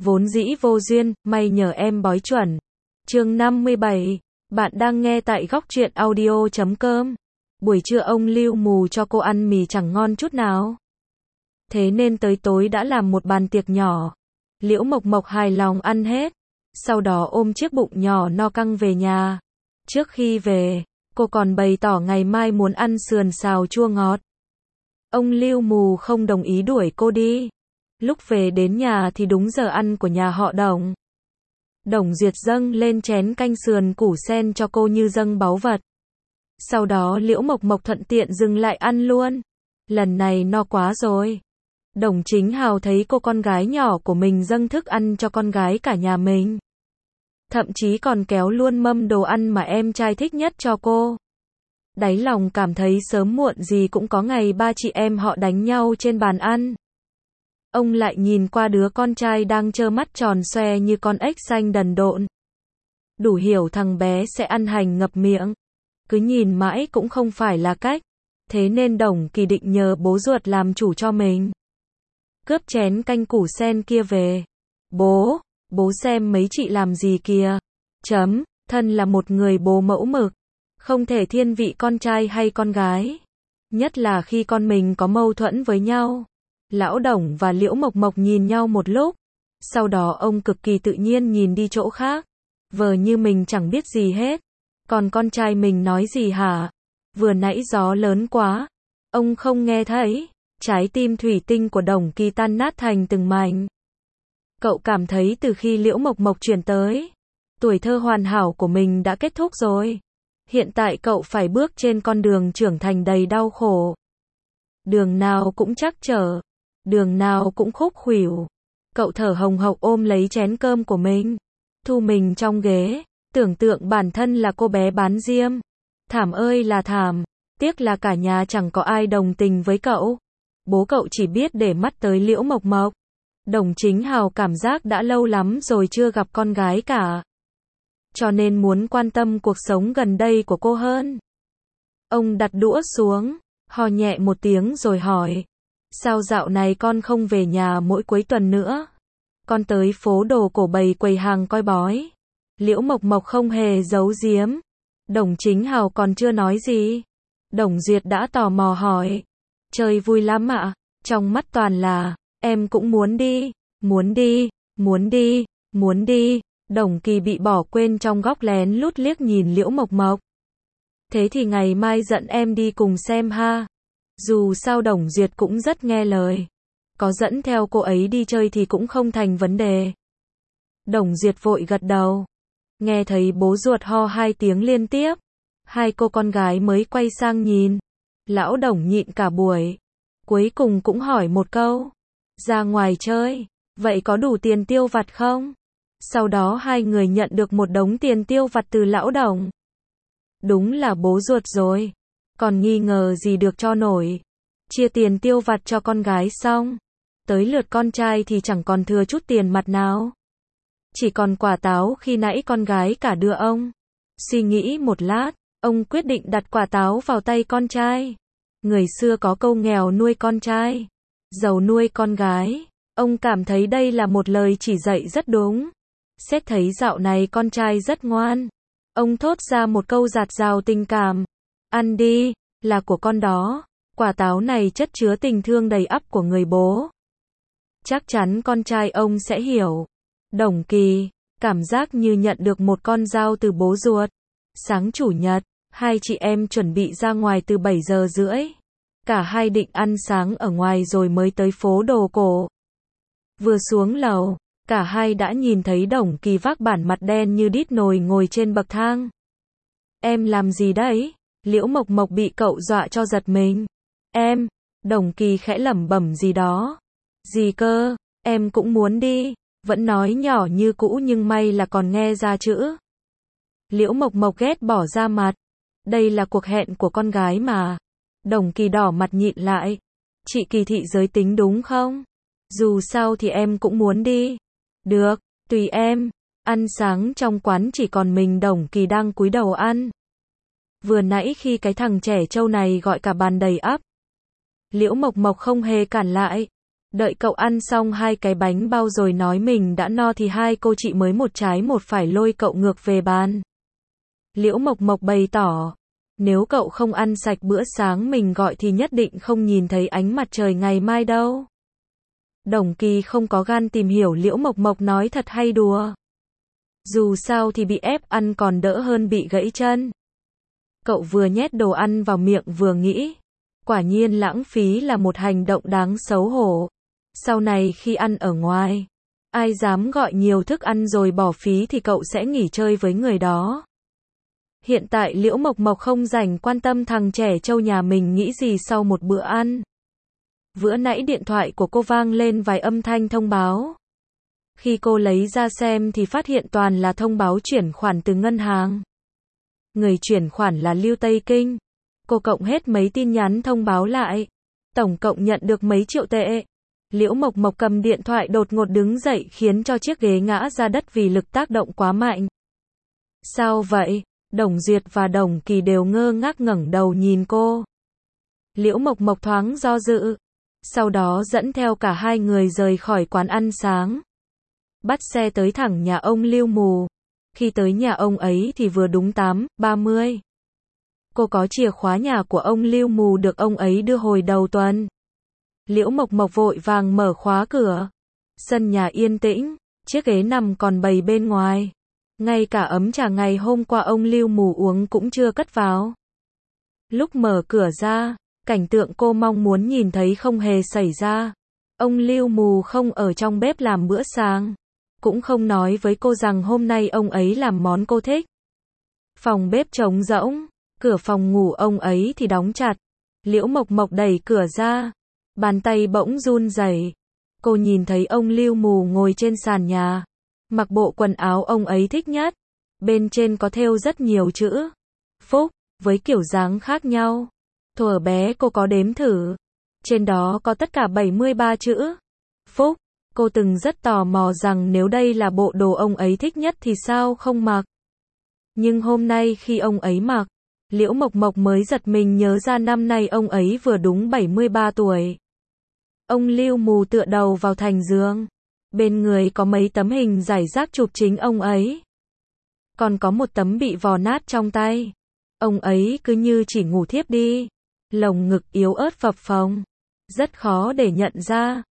Vốn dĩ vô duyên, may nhờ em bói chuẩn. Chương 57. Bạn đang nghe tại góc truyện audio.com. Buổi trưa ông Lưu Mù cho cô ăn mì chẳng ngon chút nào. Thế nên tới tối đã làm một bàn tiệc nhỏ. Liễu Mộc Mộc hài lòng ăn hết. Sau đó ôm chiếc bụng nhỏ no căng về nhà. Trước khi về, cô còn bày tỏ ngày mai muốn ăn sườn xào chua ngọt. Ông Lưu Mù không đồng ý đuổi cô đi. Lúc về đến nhà thì đúng giờ ăn của nhà họ Đồng. Đồng Duyệt dâng lên chén canh sườn củ sen cho cô như dâng báu vật. Sau đó Liễu Mộc Mộc thuận tiện dừng lại ăn luôn. Lần này no quá rồi. Đồng Chính Hào thấy cô con gái nhỏ của mình dâng thức ăn cho con gái cả nhà mình. Thậm chí còn kéo luôn mâm đồ ăn mà em trai thích nhất cho cô. Đáy lòng cảm thấy sớm muộn gì cũng có ngày ba chị em họ đánh nhau trên bàn ăn. Ông lại nhìn qua đứa con trai đang trơ mắt tròn xoe như con ếch xanh đần độn. Đủ hiểu thằng bé sẽ ăn hành ngập miệng. Cứ nhìn mãi cũng không phải là cách. Thế nên Đồng Kỳ định nhờ bố ruột làm chủ cho mình. Cướp chén canh củ sen kia về. Bố xem mấy chị làm gì kìa. Thân là một người bố mẫu mực. Không thể thiên vị con trai hay con gái. Nhất là khi con mình có mâu thuẫn với nhau. Lão Đồng và Liễu Mộc Mộc nhìn nhau một lúc. Sau đó ông cực kỳ tự nhiên nhìn đi chỗ khác. Vờ như mình chẳng biết gì hết. Còn con trai mình nói gì hả? Vừa nãy gió lớn quá. Ông không nghe thấy. Trái tim thủy tinh của Đồng Kỳ tan nát thành từng mảnh. Cậu cảm thấy từ khi Liễu Mộc Mộc chuyển tới, tuổi thơ hoàn hảo của mình đã kết thúc rồi. Hiện tại cậu phải bước trên con đường trưởng thành đầy đau khổ. Đường nào cũng trắc trở. Đường nào cũng khúc khuỷu. Cậu thở hồng hộc ôm lấy chén cơm của mình. Thu mình trong ghế. Tưởng tượng bản thân là cô bé bán diêm. Thảm ơi là thảm. Tiếc là cả nhà chẳng có ai đồng tình với cậu. Bố cậu chỉ biết để mắt tới Liễu Mộc Mộc. Đồng Chính Hào cảm giác đã lâu lắm rồi chưa gặp con gái cả. Cho nên muốn quan tâm cuộc sống gần đây của cô hơn. Ông đặt đũa xuống. Ho nhẹ một tiếng rồi hỏi. Sao dạo này con không về nhà mỗi cuối tuần nữa? Con tới phố đồ cổ bày quầy hàng coi bói. Liễu Mộc Mộc không hề giấu giếm. Đồng Chính Hào còn chưa nói gì. Đồng Duyệt đã tò mò hỏi. Chơi vui lắm ạ. Trong mắt toàn là, em cũng muốn đi, muốn đi, muốn đi, muốn đi. Đồng Kỳ bị bỏ quên trong góc lén lút liếc nhìn Liễu Mộc Mộc. Thế thì ngày mai dẫn em đi cùng xem ha. Dù sao Đồng Duyệt cũng rất nghe lời. Có dẫn theo cô ấy đi chơi thì cũng không thành vấn đề. Đồng Duyệt vội gật đầu. Nghe thấy bố ruột ho 2 tiếng liên tiếp. Hai cô con gái mới quay sang nhìn. Lão Đồng nhịn cả buổi. Cuối cùng cũng hỏi một câu. Ra ngoài chơi, vậy có đủ tiền tiêu vặt không? Sau đó hai người nhận được một đống tiền tiêu vặt từ Lão Đồng. Đúng là bố ruột rồi. Còn nghi ngờ gì được cho nổi. Chia tiền tiêu vặt cho con gái xong. Tới lượt con trai thì chẳng còn thừa chút tiền mặt nào. Chỉ còn quả táo khi nãy con gái cả đưa ông. Suy nghĩ một lát, ông quyết định đặt quả táo vào tay con trai. Người xưa có câu nghèo nuôi con trai, giàu nuôi con gái. Ông cảm thấy đây là một lời chỉ dạy rất đúng. Xét thấy dạo này con trai rất ngoan. Ông thốt ra một câu dạt dào tình cảm. Ăn đi, là của con đó. Quả táo này chất chứa tình thương đầy ắp của người bố. Chắc chắn con trai ông sẽ hiểu. Đồng Kỳ, cảm giác như nhận được một con dao từ bố ruột. Sáng chủ nhật, hai chị em chuẩn bị ra ngoài từ 7 giờ rưỡi. Cả hai định ăn sáng ở ngoài rồi mới tới phố đồ cổ. Vừa xuống lầu, cả hai đã nhìn thấy Đồng Kỳ vác bản mặt đen như đít nồi ngồi trên bậc thang. Em làm gì đấy? Liễu Mộc Mộc bị cậu dọa cho giật mình. Em, Đồng Kỳ khẽ lẩm bẩm gì đó. Gì cơ, em cũng muốn đi. Vẫn nói nhỏ như cũ nhưng may là còn nghe ra chữ. Liễu Mộc Mộc ghét bỏ ra mặt. Đây là cuộc hẹn của con gái mà. Đồng Kỳ đỏ mặt nhịn lại. Chị kỳ thị giới tính đúng không? Dù sao thì em cũng muốn đi. Được, tùy em. Ăn sáng trong quán chỉ còn mình Đồng Kỳ đang cúi đầu ăn. Vừa nãy khi cái thằng trẻ trâu này gọi cả bàn đầy ắp. Liễu Mộc Mộc không hề cản lại. Đợi cậu ăn xong 2 cái bánh bao rồi nói mình đã no thì hai cô chị mới một trái một phải lôi cậu ngược về bàn. Liễu Mộc Mộc bày tỏ, nếu cậu không ăn sạch bữa sáng mình gọi thì nhất định không nhìn thấy ánh mặt trời ngày mai đâu. Đồng Kỳ không có gan tìm hiểu Liễu Mộc Mộc nói thật hay đùa. Dù sao thì bị ép ăn còn đỡ hơn bị gãy chân. Cậu vừa nhét đồ ăn vào miệng vừa nghĩ, quả nhiên lãng phí là một hành động đáng xấu hổ. Sau này khi ăn ở ngoài, ai dám gọi nhiều thức ăn rồi bỏ phí thì cậu sẽ nghỉ chơi với người đó. Hiện tại Liễu Mộc Mộc không rảnh quan tâm thằng trẻ trâu nhà mình nghĩ gì sau một bữa ăn. Vừa nãy điện thoại của cô vang lên vài âm thanh thông báo. Khi cô lấy ra xem thì phát hiện toàn là thông báo chuyển khoản từ ngân hàng. Người chuyển khoản là Lưu Tây Kinh. Cô cộng hết mấy tin nhắn thông báo lại. Tổng cộng nhận được mấy triệu tệ. Liễu Mộc Mộc cầm điện thoại đột ngột đứng dậy khiến cho chiếc ghế ngã ra đất vì lực tác động quá mạnh. Sao vậy? Đồng Duyệt và Đồng Kỳ đều ngơ ngác ngẩng đầu nhìn cô. Liễu Mộc Mộc thoáng do dự. Sau đó dẫn theo cả hai người rời khỏi quán ăn sáng. Bắt xe tới thẳng nhà ông Lưu Mù. Khi tới nhà ông ấy thì vừa đúng 8:30. Cô có chìa khóa nhà của ông Lưu Mù được ông ấy đưa hồi đầu tuần. Liễu Mộc Mộc vội vàng mở khóa cửa. Sân nhà yên tĩnh, chiếc ghế nằm còn bày bên ngoài. Ngay cả ấm trà ngày hôm qua ông Lưu Mù uống cũng chưa cất vào. Lúc mở cửa ra, cảnh tượng cô mong muốn nhìn thấy không hề xảy ra. Ông Lưu Mù không ở trong bếp làm bữa sáng. Cũng không nói với cô rằng hôm nay ông ấy làm món cô thích. Phòng bếp trống rỗng, cửa phòng ngủ ông ấy thì đóng chặt. Liễu Mộc Mộc đẩy cửa ra, bàn tay bỗng run rẩy. Cô nhìn thấy ông Lưu Mù ngồi trên sàn nhà, mặc bộ quần áo ông ấy thích nhất. Bên trên có thêu rất nhiều chữ Phúc, với kiểu dáng khác nhau. Thuở bé cô có đếm thử. Trên đó có tất cả 73 chữ Phúc. Cô từng rất tò mò rằng nếu đây là bộ đồ ông ấy thích nhất thì sao không mặc. Nhưng hôm nay khi ông ấy mặc, Liễu Mộc Mộc mới giật mình nhớ ra năm nay ông ấy vừa đúng 73 tuổi. Ông Lưu Mù tựa đầu vào thành giường. Bên người có mấy tấm hình rải rác chụp chính ông ấy. Còn có một tấm bị vò nát trong tay. Ông ấy cứ như chỉ ngủ thiếp đi. Lồng ngực yếu ớt phập phồng. Rất khó để nhận ra.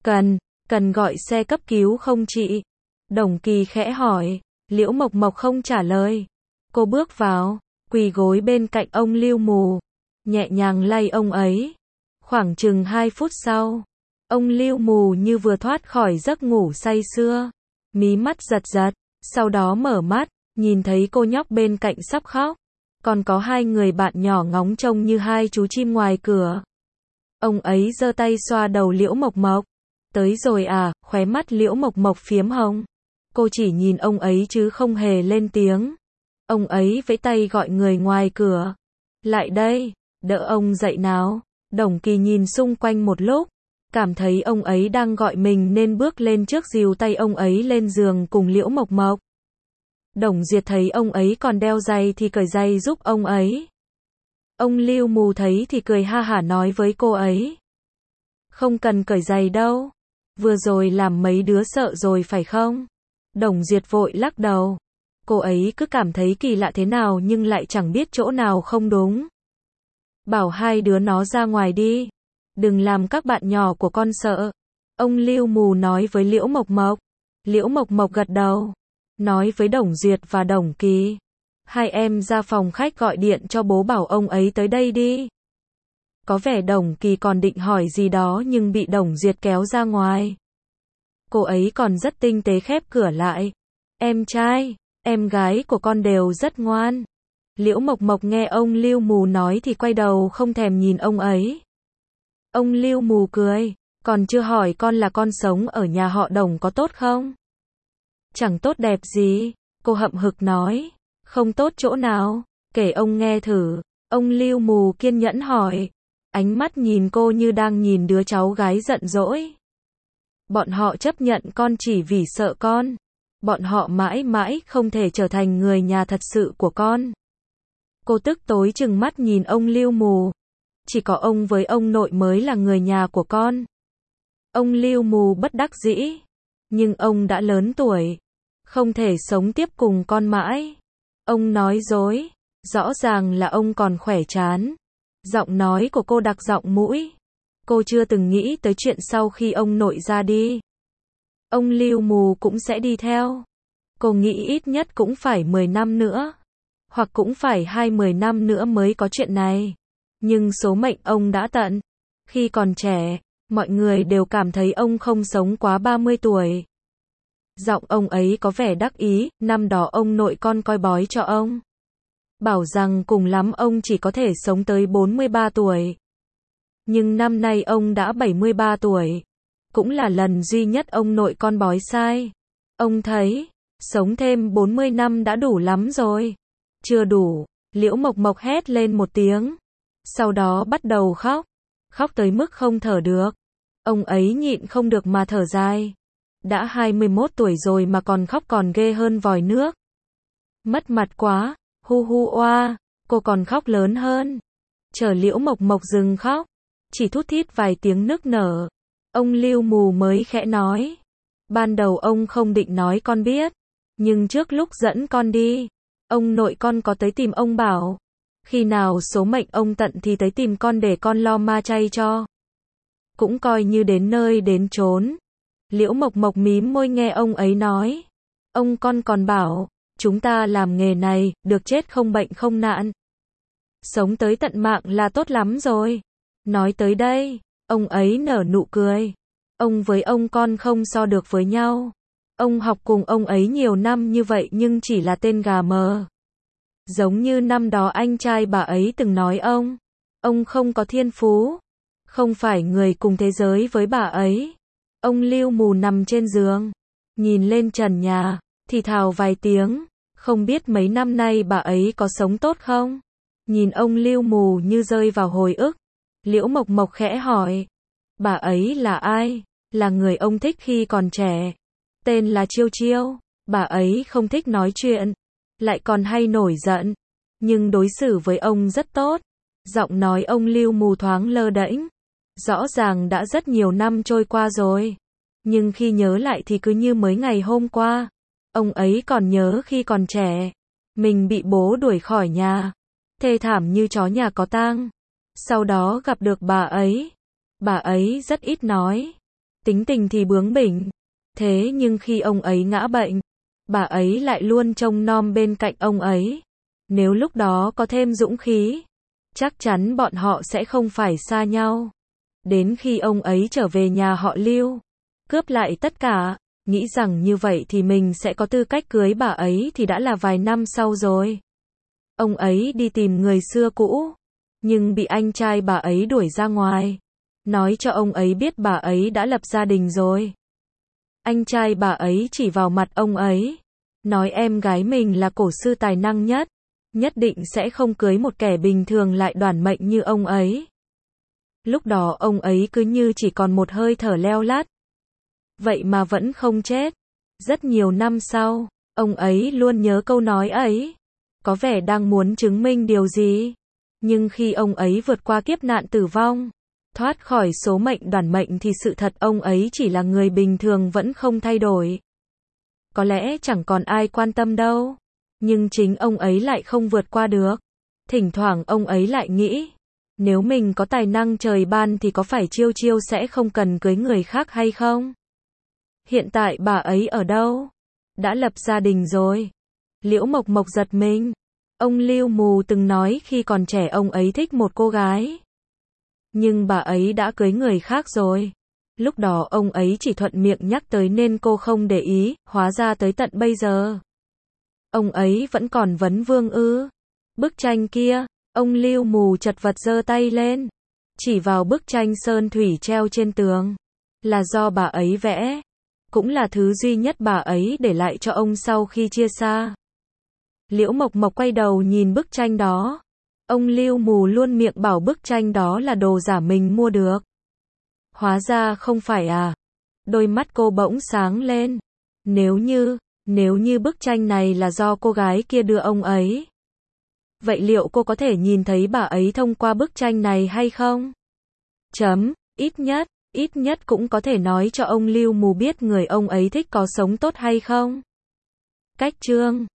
Cần gọi xe cấp cứu không chị? Đồng Kỳ khẽ hỏi. Liễu Mộc Mộc không trả lời. Cô bước vào, quỳ gối bên cạnh ông Lưu Mù, nhẹ nhàng lay ông ấy. Khoảng chừng 2 phút sau, ông Lưu Mù như vừa thoát khỏi giấc ngủ say sưa, mí mắt giật giật, sau đó mở mắt, nhìn thấy cô nhóc bên cạnh sắp khóc, còn có hai người bạn nhỏ ngóng trông như hai chú chim ngoài cửa. Ông ấy giơ tay xoa đầu Liễu Mộc Mộc. Tới rồi à? Khóe mắt Liễu Mộc Mộc phiếm hồng. Cô chỉ nhìn ông ấy chứ không hề lên tiếng. Ông ấy vẫy tay gọi người ngoài cửa. Lại đây, đỡ ông dậy nào. Đồng Kỳ nhìn xung quanh một lúc, cảm thấy ông ấy đang gọi mình nên bước lên trước dìu tay ông ấy lên giường cùng Liễu Mộc Mộc. Đồng Duyệt thấy ông ấy còn đeo giày thì cởi giày giúp ông ấy. Ông Lưu Mù thấy thì cười ha hả nói với cô ấy. Không cần cởi giày đâu. Vừa rồi làm mấy đứa sợ rồi phải không? Đồng Duyệt vội lắc đầu. Cô ấy cứ cảm thấy kỳ lạ thế nào nhưng lại chẳng biết chỗ nào không đúng. Bảo hai đứa nó ra ngoài đi. Đừng làm các bạn nhỏ của con sợ. Ông Lưu Mù nói với Liễu Mộc Mộc. Liễu Mộc Mộc gật đầu. Nói với Đồng Duyệt và Đồng Kỳ. Hai em ra phòng khách gọi điện cho bố bảo ông ấy tới đây đi. Có vẻ Đồng Kỳ còn định hỏi gì đó nhưng bị Đồng Duyệt kéo ra ngoài. Cô ấy còn rất tinh tế khép cửa lại. Em trai, em gái của con đều rất ngoan. Liễu Mộc Mộc nghe ông Lưu Mù nói thì quay đầu không thèm nhìn ông ấy. Ông Lưu Mù cười. Còn chưa hỏi con là con sống ở nhà họ Đồng có tốt không? Chẳng tốt đẹp gì. Cô hậm hực nói. Không tốt chỗ nào? Kể ông nghe thử. Ông Lưu Mù kiên nhẫn hỏi. Ánh mắt nhìn cô như đang nhìn đứa cháu gái giận dỗi. Bọn họ chấp nhận con chỉ vì sợ con. Bọn họ mãi mãi không thể trở thành người nhà thật sự của con. Cô tức tối trừng mắt nhìn ông Lưu Mù. Chỉ có ông với ông nội mới là người nhà của con. Ông Lưu Mù bất đắc dĩ. Nhưng ông đã lớn tuổi. Không thể sống tiếp cùng con mãi. Ông nói dối. Rõ ràng là ông còn khỏe chán. Giọng nói của cô đặc giọng mũi. Cô chưa từng nghĩ tới chuyện sau khi ông nội ra đi, ông Lưu Mù cũng sẽ đi theo. Cô nghĩ ít nhất cũng phải 10 năm nữa. Hoặc cũng phải 20 năm nữa mới có chuyện này. Nhưng số mệnh ông đã tận. Khi còn trẻ, mọi người đều cảm thấy ông không sống quá 30 tuổi. Giọng ông ấy có vẻ đắc ý, năm đó ông nội con coi bói cho ông. Bảo rằng cùng lắm ông chỉ có thể sống tới 43 tuổi. Nhưng năm nay ông đã 73 tuổi. Cũng là lần duy nhất ông nội con bói sai. Ông thấy, sống thêm 40 năm đã đủ lắm rồi. Chưa đủ, Liễu Mộc Mộc hét lên một tiếng. Sau đó bắt đầu khóc. Khóc tới mức không thở được. Ông ấy nhịn không được mà thở dài. Đã 21 tuổi rồi mà còn khóc còn ghê hơn vòi nước. Mất mặt quá, hu hu oa, cô còn khóc lớn hơn. Chờ Liễu Mộc Mộc dừng khóc. Chỉ thút thít vài tiếng nức nở. Ông Lưu Mù mới khẽ nói. Ban đầu ông không định nói con biết. Nhưng trước lúc dẫn con đi, ông nội con có tới tìm ông bảo. Khi nào số mệnh ông tận thì tới tìm con để con lo ma chay cho. Cũng coi như đến nơi đến chốn. Liễu Mộc Mộc mím môi nghe ông ấy nói. Ông con còn bảo, chúng ta làm nghề này, được chết không bệnh không nạn. Sống tới tận mạng là tốt lắm rồi. Nói tới đây, ông ấy nở nụ cười. Ông với ông con không so được với nhau. Ông học cùng ông ấy nhiều năm như vậy nhưng chỉ là tên gà mờ. Giống như năm đó anh trai bà ấy từng nói ông không có thiên phú. Không phải người cùng thế giới với bà ấy. Ông Lưu Mù nằm trên giường, nhìn lên trần nhà, thì thào vài tiếng. Không biết mấy năm nay bà ấy có sống tốt không? Nhìn ông Lưu Mù như rơi vào hồi ức. Liễu Mộc Mộc khẽ hỏi. Bà ấy là ai? Là người ông thích khi còn trẻ. Tên là Chiêu Chiêu. Bà ấy không thích nói chuyện. Lại còn hay nổi giận. Nhưng đối xử với ông rất tốt. Giọng nói ông Lưu Mù thoáng lơ đễnh. Rõ ràng đã rất nhiều năm trôi qua rồi. Nhưng khi nhớ lại thì cứ như mới ngày hôm qua. Ông ấy còn nhớ khi còn trẻ. Mình bị bố đuổi khỏi nhà. Thê thảm như chó nhà có tang. Sau đó gặp được bà ấy. Bà ấy rất ít nói. Tính tình thì bướng bỉnh. Thế nhưng khi ông ấy ngã bệnh, bà ấy lại luôn trông nom bên cạnh ông ấy. Nếu lúc đó có thêm dũng khí, chắc chắn bọn họ sẽ không phải xa nhau. Đến khi ông ấy trở về nhà họ Lưu, cướp lại tất cả, nghĩ rằng như vậy thì mình sẽ có tư cách cưới bà ấy thì đã là vài năm sau rồi. Ông ấy đi tìm người xưa cũ, nhưng bị anh trai bà ấy đuổi ra ngoài. Nói cho ông ấy biết bà ấy đã lập gia đình rồi. Anh trai bà ấy chỉ vào mặt ông ấy. Nói em gái mình là cổ sư tài năng nhất. Nhất định sẽ không cưới một kẻ bình thường lại đoản mệnh như ông ấy. Lúc đó ông ấy cứ như chỉ còn một hơi thở leo lắt. Vậy mà vẫn không chết. Rất nhiều năm sau, ông ấy luôn nhớ câu nói ấy. Có vẻ đang muốn chứng minh điều gì. Nhưng khi ông ấy vượt qua kiếp nạn tử vong, thoát khỏi số mệnh đoản mệnh thì sự thật ông ấy chỉ là người bình thường vẫn không thay đổi. Có lẽ chẳng còn ai quan tâm đâu. Nhưng chính ông ấy lại không vượt qua được. Thỉnh thoảng ông ấy lại nghĩ, nếu mình có tài năng trời ban thì có phải Chiêu Chiêu sẽ không cần cưới người khác hay không? Hiện tại bà ấy ở đâu? Đã lập gia đình rồi. Liễu Mộc Mộc giật mình. Ông Lưu Mù từng nói khi còn trẻ ông ấy thích một cô gái. Nhưng bà ấy đã cưới người khác rồi. Lúc đó ông ấy chỉ thuận miệng nhắc tới nên cô không để ý, hóa ra tới tận bây giờ. Ông ấy vẫn còn vấn vương ư? Bức tranh kia, ông Lưu Mù chật vật giơ tay lên. Chỉ vào bức tranh sơn thủy treo trên tường. Là do bà ấy vẽ. Cũng là thứ duy nhất bà ấy để lại cho ông sau khi chia xa. Liễu Mộc Mộc quay đầu nhìn bức tranh đó. Ông Lưu Mù luôn miệng bảo bức tranh đó là đồ giả mình mua được. Hóa ra không phải à? Đôi mắt cô bỗng sáng lên. Nếu như bức tranh này là do cô gái kia đưa ông ấy. Vậy liệu cô có thể nhìn thấy bà ấy thông qua bức tranh này hay không? Ít ít nhất cũng có thể nói cho ông Lưu Mù biết người ông ấy thích có sống tốt hay không. Cách chương